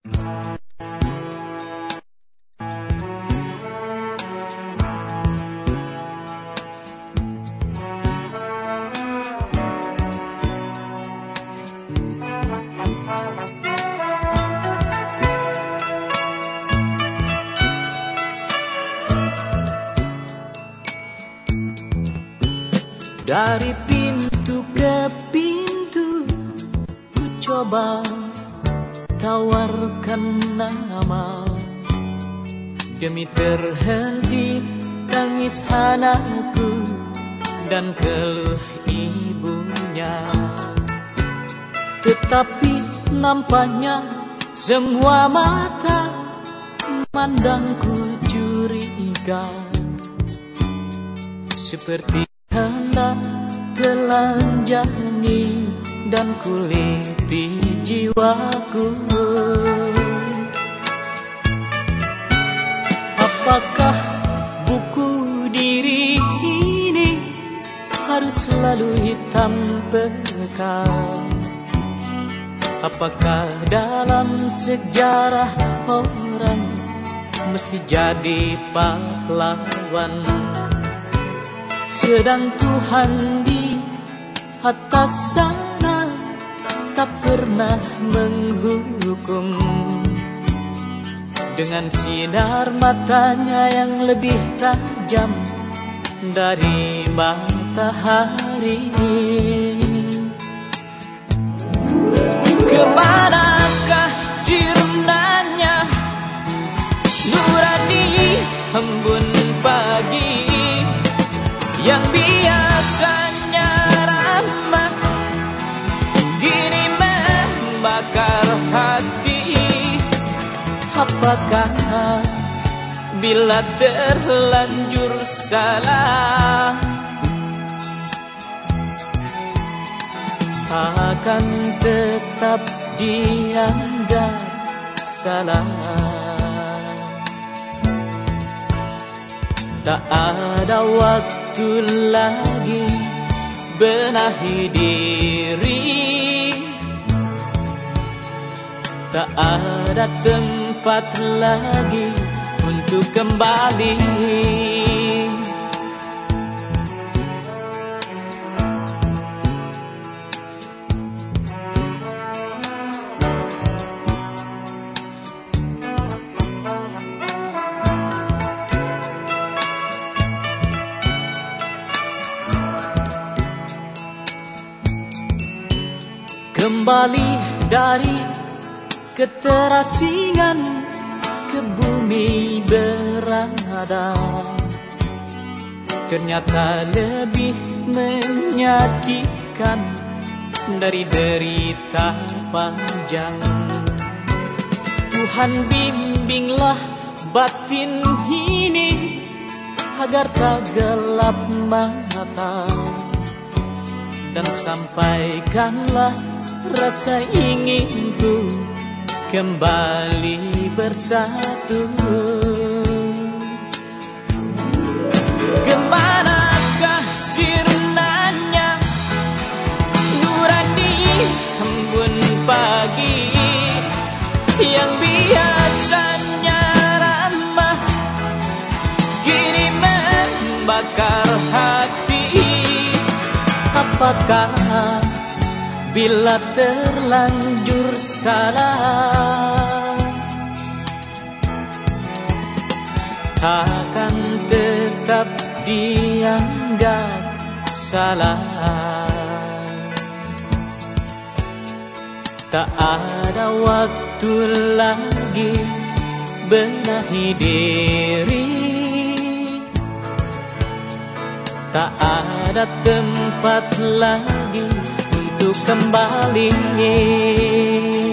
Dari pintu ke pintu ku coba tawarkan nama, demi terhenti tangis anakku dan keluh ibunya. Tetapi nampaknya semua mata memandangku curiga, seperti hendak telanjangi dan kuliti jiwaku. Apakah buku diri ini harus selalu hitam pekat? Apakah dalam sejarah orang mesti jadi pahlawan? Sedang Tuhan di atas sana tak pernah menghukum, dengan sinar matanya yang lebih tajam dari matahari. Kemanakah sirnanya nurani embun pagi yang biasanya ramah, kini membakar hati? Apakah bila terlanjur salah akan tetap dianggap salah? Tak ada waktu lagi benahi diri, tak ada tempat lagi untuk kembali. Kembali dari keterasingan ke bumi berada, ternyata lebih menyakitkan dari derita panjang. Tuhan bimbinglah batin ini agar tak gelap mata, dan sampaikanlah rasa inginku kembali bersatu. Kemanakah sirnanya nurani embun pagi yang biasanya ramah, kini membakar hati? Apakah bila terlanjur salah akan tetap dianggap salah? Tak ada waktu lagi benahi diri, tak ada tempat lagi untuk kembali.